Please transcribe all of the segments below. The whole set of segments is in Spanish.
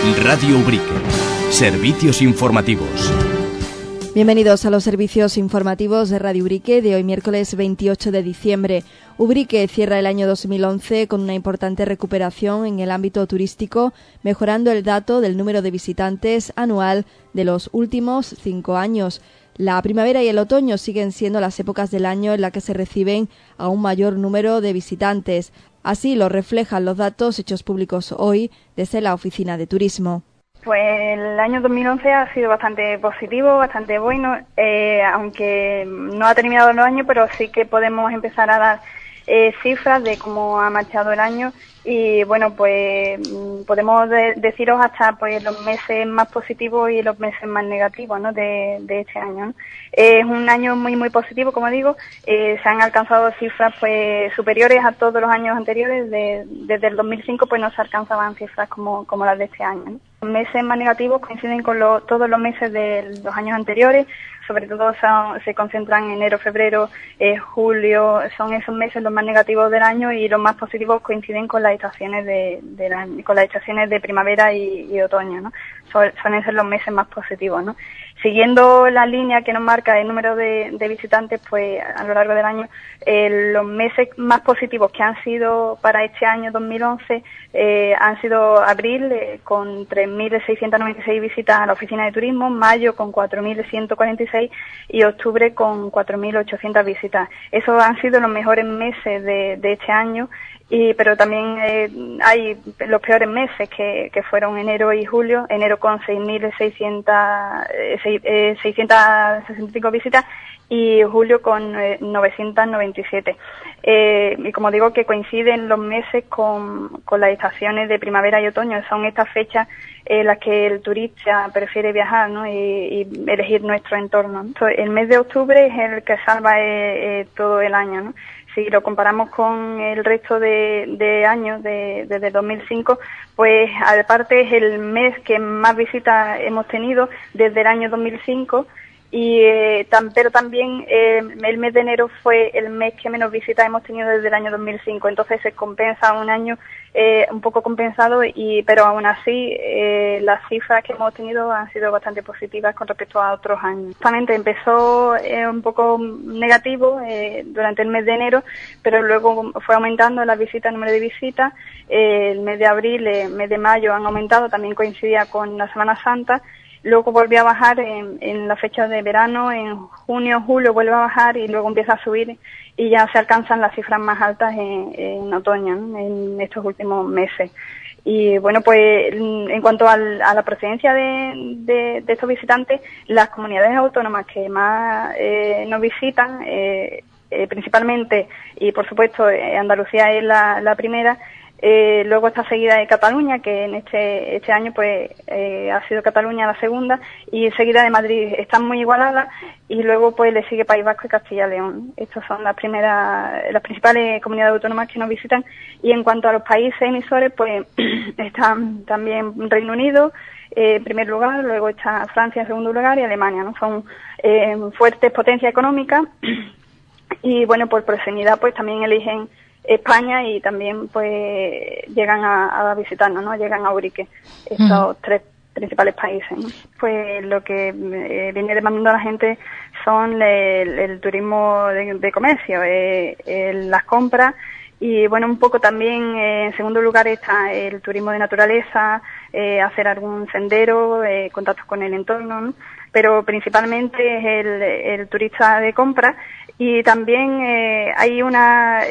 Radio Ubrique. Servicios informativos. Bienvenidos a los servicios informativos de Radio Ubrique de hoy miércoles 28 de diciembre. Ubrique cierra el año 2011 con una importante recuperación en el ámbito turístico, mejorando el dato del número de visitantes anual de los últimos 5 años. La primavera y el otoño siguen siendo las épocas del año en las que se reciben a un mayor número de visitantes. Así lo reflejan los datos hechos públicos hoy desde la Oficina de Turismo. Pues el año 2011 ha sido bastante positivo, bastante bueno, aunque no ha terminado el año, pero sí que podemos empezar a dar cifras de cómo ha marchado el año y bueno, pues podemos deciros hasta pues los meses más positivos y los meses más negativos, ¿no? de este año, ¿no? Es un año muy positivo, como digo. Se han alcanzado cifras pues superiores a todos los años anteriores. Desde el 2005 pues no se alcanzaban cifras como las de este año, ¿no? Los meses más negativos coinciden con todos los meses de los años anteriores. Sobre todo se concentran enero, febrero, julio, son esos meses los más negativos del año, y los más positivos coinciden con las estaciones del año, con las estaciones de primavera y otoño, ¿no? Suelen ser los meses más positivos, ¿no? Siguiendo la línea que nos marca el número de visitantes, pues a lo largo del año, los meses más positivos que han sido para este año 2011 han sido abril, con 3.696 visitas a la oficina de turismo, mayo con 4.146 y octubre con 4.800 visitas. Esos han sido los mejores meses de este año. Pero también hay los peores meses que fueron enero y julio. Enero con 665 visitas y julio con 997. Y como digo, que coinciden los meses con las estaciones de primavera y otoño. Son estas fechas en las que el turista prefiere viajar, ¿no? y elegir nuestro entorno. Entonces, el mes de octubre es el que salva todo el año, ¿no? Si lo comparamos con el resto de años, desde 2005, pues aparte es el mes que más visitas hemos tenido desde el año 2005, pero también el mes de enero fue el mes que menos visitas hemos tenido desde el año 2005. Entonces se compensa un año un poco compensado, pero aún así las cifras que hemos tenido han sido bastante positivas con respecto a otros años. Justamente empezó un poco negativo durante el mes de enero, pero luego fue aumentando las visitas, el número de visitas. El mes de abril, el mes de mayo han aumentado, también coincidía con la Semana Santa. Luego volvió a bajar en la fecha de verano, en junio, julio vuelve a bajar y luego empieza a subir y ya se alcanzan las cifras más altas en otoño, ¿no? En estos últimos meses. Y bueno, pues en cuanto a la procedencia de estos visitantes, las comunidades autónomas que más nos visitan, principalmente, y por supuesto Andalucía es la primera. Luego está seguida de Cataluña, que en este año pues ha sido Cataluña la segunda, y seguida de Madrid. Están muy igualadas, y luego pues le sigue País Vasco y Castilla y León. Estas son las principales comunidades autónomas que nos visitan. Y en cuanto a los países emisores, pues están también Reino Unido en primer lugar, luego está Francia en segundo lugar y Alemania, ¿no? Son fuertes potencias económicas y bueno, por proximidad pues también eligen España, y también pues llegan a visitarnos, ¿no? Llegan a Ubrique estos tres principales países, ¿no? Pues lo que viene demandando a la gente son el turismo de comercio, las compras, y bueno, un poco también en segundo lugar está el turismo de naturaleza, hacer algún sendero, contactos con el entorno, ¿no? Pero principalmente es el turista de compra. Y también hay una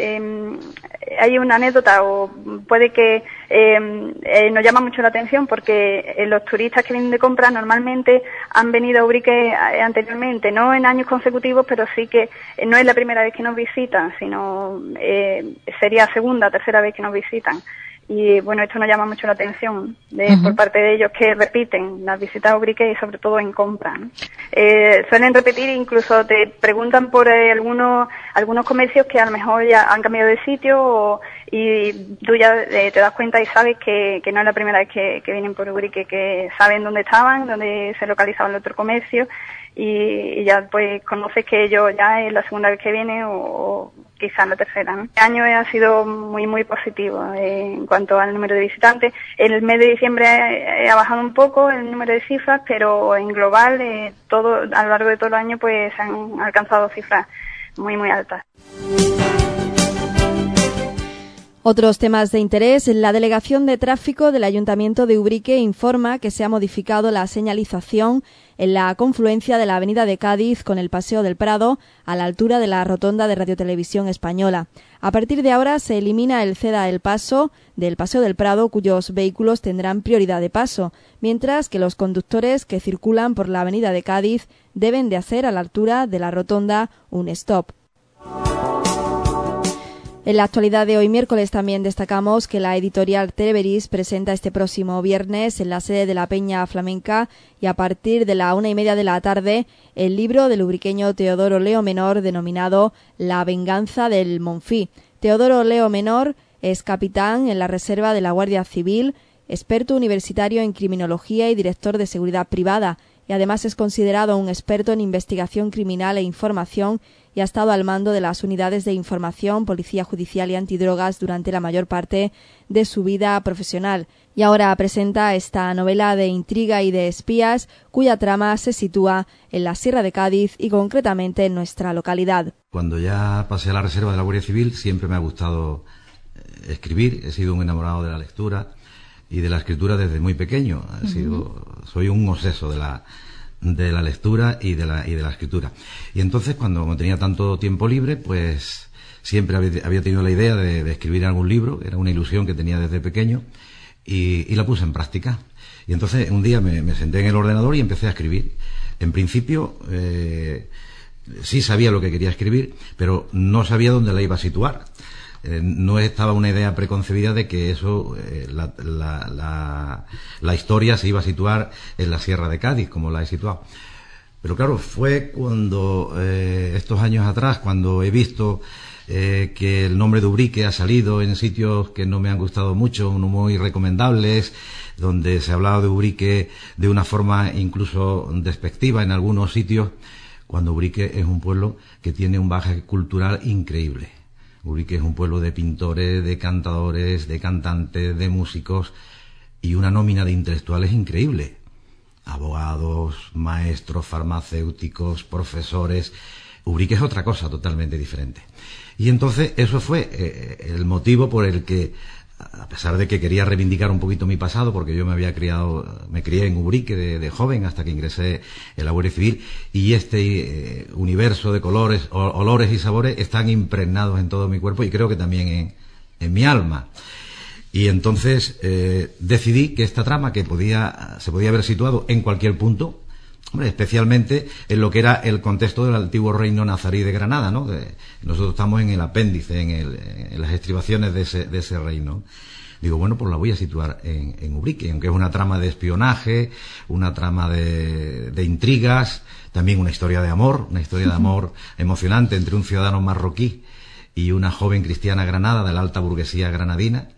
anécdota, o puede que nos llama mucho la atención, porque los turistas que vienen de compra normalmente han venido a Ubrique anteriormente, no en años consecutivos, pero sí que no es la primera vez que nos visitan, sino sería segunda, tercera vez que nos visitan. Y bueno, esto nos llama mucho la atención por parte de ellos, que repiten las visitas a Ubrique y sobre todo en compra, ¿no? Suelen repetir, incluso te preguntan por algunos comercios que a lo mejor ya han cambiado de sitio, y tú ya te das cuenta y sabes que no es la primera vez que vienen por Ubrique, que saben dónde estaban, dónde se localizaba el otro comercio, y ya pues conoces que ellos ya es la segunda vez que vienen, o quizás la tercera, ¿no? Este año ha sido muy positivo en cuanto al número de visitantes. En el mes de diciembre ha bajado un poco el número de cifras, pero en global, a lo largo de todo el año, pues se han alcanzado cifras muy altas. Otros temas de interés. La Delegación de Tráfico del Ayuntamiento de Ubrique informa que se ha modificado la señalización en la confluencia de la Avenida de Cádiz con el Paseo del Prado a la altura de la rotonda de Radiotelevisión Española. A partir de ahora se elimina el ceda el paso del Paseo del Prado, cuyos vehículos tendrán prioridad de paso, mientras que los conductores que circulan por la Avenida de Cádiz deben de hacer a la altura de la rotonda un stop. En la actualidad de hoy miércoles también destacamos que la editorial Televeris presenta este próximo viernes en la sede de la Peña Flamenca y a partir de la 1:30 de la tarde el libro del ubriqueño Teodoro Leo Menor denominado La venganza del Monfí. Teodoro Leo Menor es capitán en la Reserva de la Guardia Civil, experto universitario en criminología y director de seguridad privada, y además es considerado un experto en investigación criminal e información y ha estado al mando de las unidades de información, policía judicial y antidrogas durante la mayor parte de su vida profesional. Y ahora presenta esta novela de intriga y de espías, cuya trama se sitúa en la Sierra de Cádiz y concretamente en nuestra localidad. Cuando ya pasé a la Reserva de la Guardia Civil siempre me ha gustado escribir, he sido un enamorado de la lectura y de la escritura desde muy pequeño. Soy un obseso de la lectura y de la escritura. Y entonces, cuando tenía tanto tiempo libre, pues siempre había tenido la idea de escribir algún libro. Era una ilusión que tenía desde pequeño y la puse en práctica. Y entonces un día me senté en el ordenador y empecé a escribir. En principio sí sabía lo que quería escribir, pero no sabía dónde la iba a situar. No estaba una idea preconcebida de que eso, la historia se iba a situar en la Sierra de Cádiz, como la he situado. Pero claro, fue cuando, estos años atrás, cuando he visto que el nombre de Ubrique ha salido en sitios que no me han gustado mucho, no muy recomendables, donde se ha hablado de Ubrique de una forma incluso despectiva en algunos sitios, cuando Ubrique es un pueblo que tiene un bagaje cultural increíble. Ubrique es un pueblo de pintores, de cantadores, de cantantes, de músicos y una nómina de intelectuales increíble. Abogados, maestros, farmacéuticos, profesores. Ubrique es otra cosa totalmente diferente. Y entonces eso fue el motivo por el que, a pesar de que quería reivindicar un poquito mi pasado, porque yo me crié en Ubrique de joven hasta que ingresé en la Guardia Civil, y este universo de colores, olores y sabores están impregnados en todo mi cuerpo y creo que también en mi alma. Y entonces decidí que esta trama, que se podía haber situado en cualquier punto, especialmente en lo que era el contexto del antiguo reino nazarí de Granada, ¿no? Nosotros estamos en el apéndice, en las estribaciones de ese reino. Digo, bueno, pues la voy a situar en Ubrique, aunque es una trama de espionaje, una trama de intrigas, también una historia de amor emocionante entre un ciudadano marroquí y una joven cristiana granada de la alta burguesía granadina,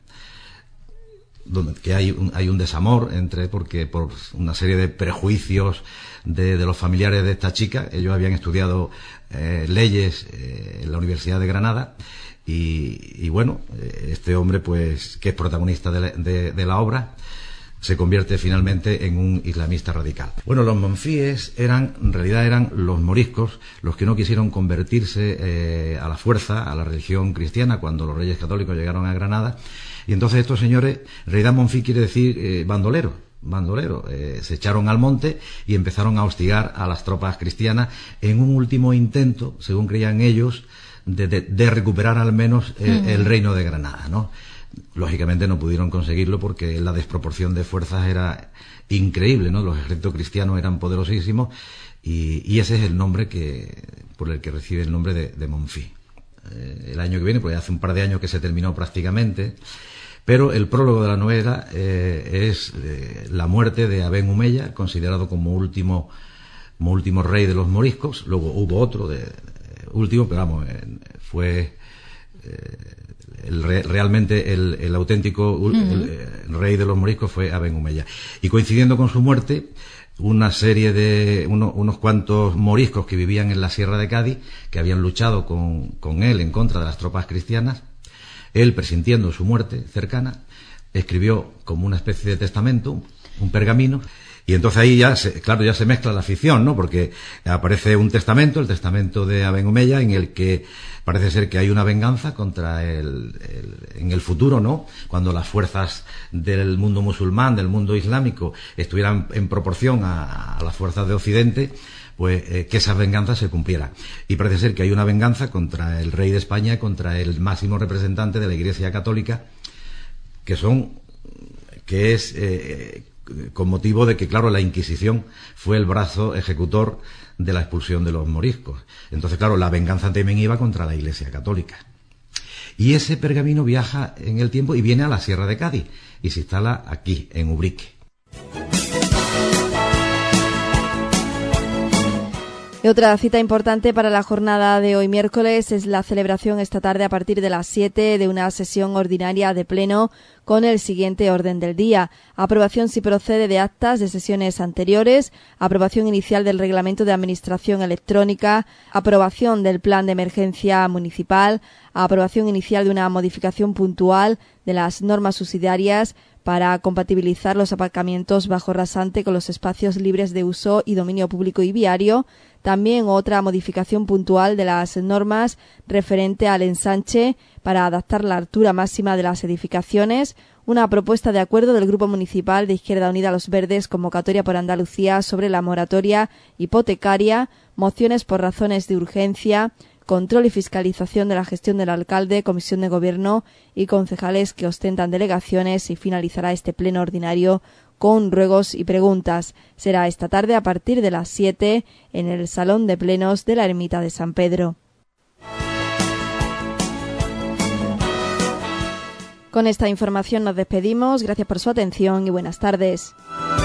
donde que hay un desamor porque por una serie de prejuicios de los familiares de esta chica. Ellos habían estudiado leyes en la Universidad de Granada y bueno, este hombre, pues, que es protagonista de la obra, se convierte finalmente en un islamista radical. Bueno, los monfíes en realidad eran los moriscos, los que no quisieron convertirse a la fuerza a la religión cristiana cuando los reyes católicos llegaron a Granada. Y entonces estos señores, en realidad monfí quiere decir bandolero, se echaron al monte y empezaron a hostigar a las tropas cristianas en un último intento, según creían ellos, de recuperar al menos el reino de Granada, ¿no? Lógicamente no pudieron conseguirlo porque la desproporción de fuerzas era increíble, ¿no? Los ejércitos cristianos eran poderosísimos y ese es el nombre por el que recibe el nombre de Monfí. El año que viene, pues hace un par de años que se terminó prácticamente, pero el prólogo de la novela es la muerte de Aben Humeya, considerado como último rey de los moriscos. Luego hubo otro último, pero vamos, fue realmente el auténtico el rey de los moriscos fue Aben Humeya. Y coincidiendo con su muerte, una serie de unos cuantos moriscos que vivían en la Sierra de Cádiz, que habían luchado con él en contra de las tropas cristianas, él, presintiendo su muerte cercana, escribió como una especie de testamento, un pergamino, y entonces ahí ya se mezcla la ficción, ¿no? Porque aparece un testamento, el testamento de Aben Humeya, en el que parece ser que hay una venganza contra en el futuro, ¿no? Cuando las fuerzas del mundo musulmán, del mundo islámico, estuvieran en proporción a las fuerzas de Occidente, pues que esa venganza se cumpliera. Y parece ser que hay una venganza contra el rey de España, contra el máximo representante de la Iglesia Católica, que es con motivo de que, claro, la Inquisición fue el brazo ejecutor de la expulsión de los moriscos. Entonces, claro, la venganza también iba contra la Iglesia Católica. Y ese pergamino viaja en el tiempo y viene a la Sierra de Cádiz y se instala aquí, en Ubrique. Y otra cita importante para la jornada de hoy miércoles es la celebración esta tarde a partir de las 7 de una sesión ordinaria de pleno con el siguiente orden del día: aprobación si procede de actas de sesiones anteriores, aprobación inicial del reglamento de administración electrónica, aprobación del plan de emergencia municipal, aprobación inicial de una modificación puntual de las normas subsidiarias para compatibilizar los aparcamientos bajo rasante con los espacios libres de uso y dominio público y viario. También otra modificación puntual de las normas referente al ensanche para adaptar la altura máxima de las edificaciones. Una propuesta de acuerdo del Grupo Municipal de Izquierda Unida Los Verdes, convocatoria por Andalucía sobre la moratoria hipotecaria, mociones por razones de urgencia, control y fiscalización de la gestión del alcalde, comisión de gobierno y concejales que ostentan delegaciones, y finalizará este pleno ordinario con ruegos y preguntas. Será esta tarde a partir de las 7 en el Salón de Plenos de la Ermita de San Pedro. Con esta información nos despedimos. Gracias por su atención y buenas tardes.